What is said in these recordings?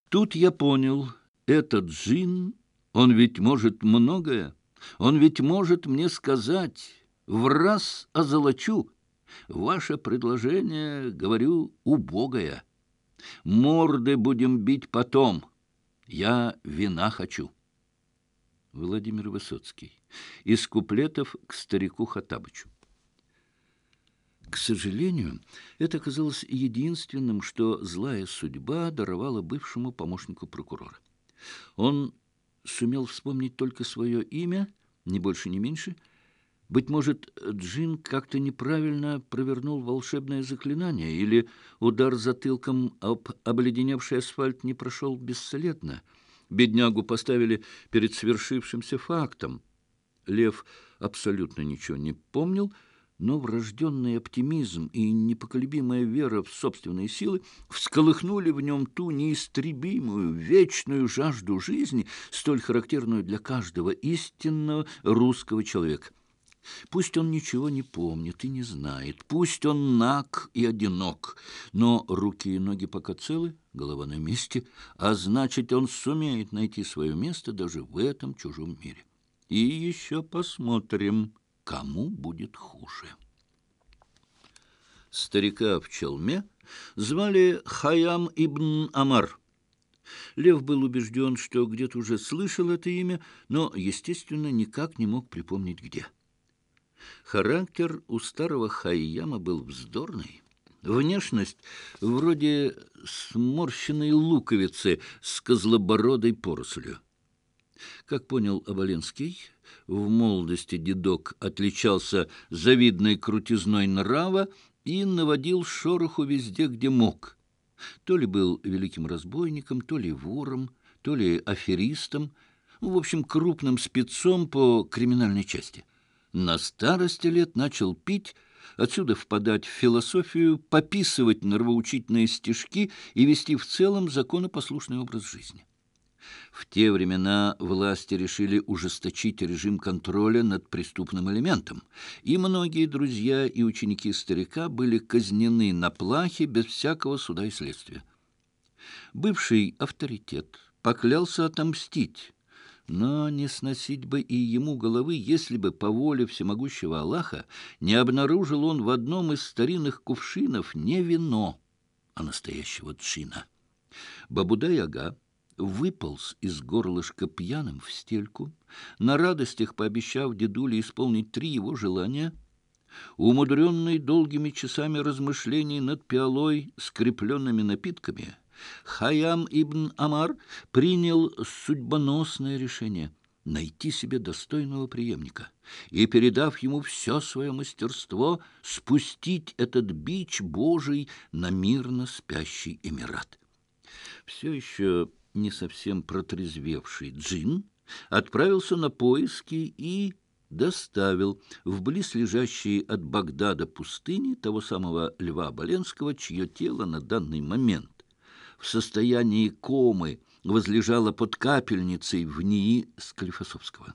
Тут я понял, этот джин, он ведь может многое, он ведь может мне сказать, в раз озолочу. Ваше предложение, говорю, убогое. Морды будем бить потом. Я вина хочу. Владимир Высоцкий. Из куплетов к старику Хоттабычу. К сожалению, это оказалось единственным, что злая судьба даровала бывшему помощнику прокурора. Он сумел вспомнить только свое имя, ни больше, ни меньше. Быть может, Джин как-то неправильно провернул волшебное заклинание, или удар затылком об обледеневший асфальт не прошел бесследно. Беднягу поставили перед свершившимся фактом. Лев абсолютно ничего не помнил, но врожденный оптимизм и непоколебимая вера в собственные силы всколыхнули в нем ту неистребимую, вечную жажду жизни, столь характерную для каждого истинного русского человека. Пусть он ничего не помнит и не знает, пусть он наг и одинок, но руки и ноги пока целы, голова на месте, а значит, он сумеет найти свое место даже в этом чужом мире. И еще посмотрим, кому будет хуже. Старика в челме звали Хайям ибн Амар. Лев был убежден, что где-то уже слышал это имя, но, естественно, никак не мог припомнить, где. Характер у старого Хайяма был вздорный. Внешность вроде сморщенной луковицы с козлобородой порослью. Как понял Оболенский, в молодости дедок отличался завидной крутизной нрава и наводил шороху везде, где мог. То ли был великим разбойником, то ли вором, то ли аферистом, в общем, крупным спецом по криминальной части. На старости лет начал пить, отсюда впадать в философию, пописывать нравоучительные стишки и вести в целом законопослушный образ жизни. В те времена власти решили ужесточить режим контроля над преступным элементом, и многие друзья и ученики старика были казнены на плахе без всякого суда и следствия. Бывший авторитет поклялся отомстить, но не сносить бы и ему головы, если бы по воле всемогущего Аллаха не обнаружил он в одном из старинных кувшинов не вино, а настоящего джина. Бабудай-ага выполз из горлышка пьяным в стельку, на радостях пообещав дедуле исполнить 3 его желания. Умудренный долгими часами размышлений над пиалой с крепленными напитками, Хайям ибн Амар принял судьбоносное решение — найти себе достойного преемника и, передав ему все свое мастерство, спустить этот бич Божий на мирно спящий Эмират. Все еще не совсем протрезвевший джин отправился на поиски и доставил в близлежащие от Багдада пустыни того самого Льва Оболенского, чье тело на данный момент в состоянии комы возлежало под капельницей в НИИ Склифосовского.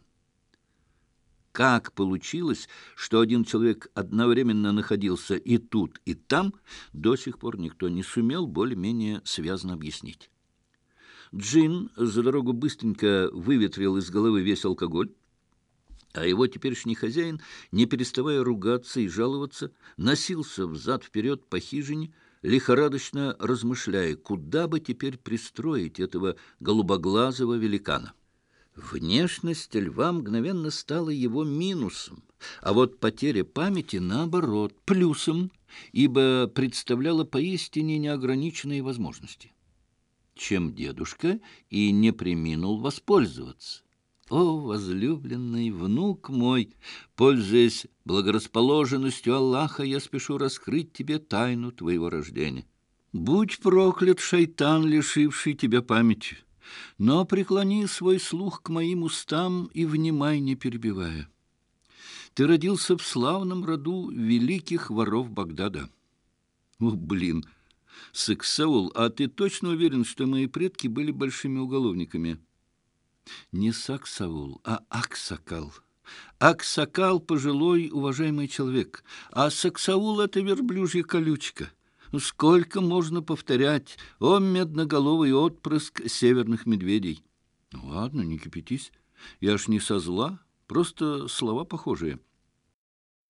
Как получилось, что один человек одновременно находился и тут, и там, до сих пор никто не сумел более-менее связно объяснить. Джин за дорогу быстренько выветрил из головы весь алкоголь, а его теперешний хозяин, не переставая ругаться и жаловаться, носился взад-вперед по хижине, лихорадочно размышляя, куда бы теперь пристроить этого голубоглазого великана. Внешность льва мгновенно стала его минусом, а вот потеря памяти, наоборот, плюсом, ибо представляла поистине неограниченные возможности, чем дедушка и не преминул воспользоваться. О, возлюбленный внук мой, пользуясь благорасположенностью Аллаха, я спешу раскрыть тебе тайну твоего рождения. Будь проклят, шайтан, лишивший тебя памяти, но преклони свой слух к моим устам и внимай, не перебивая. Ты родился в славном роду великих воров Багдада. О, блин! Сексаул, а ты точно уверен, что мои предки были большими уголовниками? Не Саксаул, а Аксакал. Аксакал — пожилой, уважаемый человек, а Саксаул — это верблюжья колючка. Сколько можно повторять: «О, медноголовый отпрыск северных медведей»? Ладно, не кипятись. Я ж не со зла, просто слова похожие.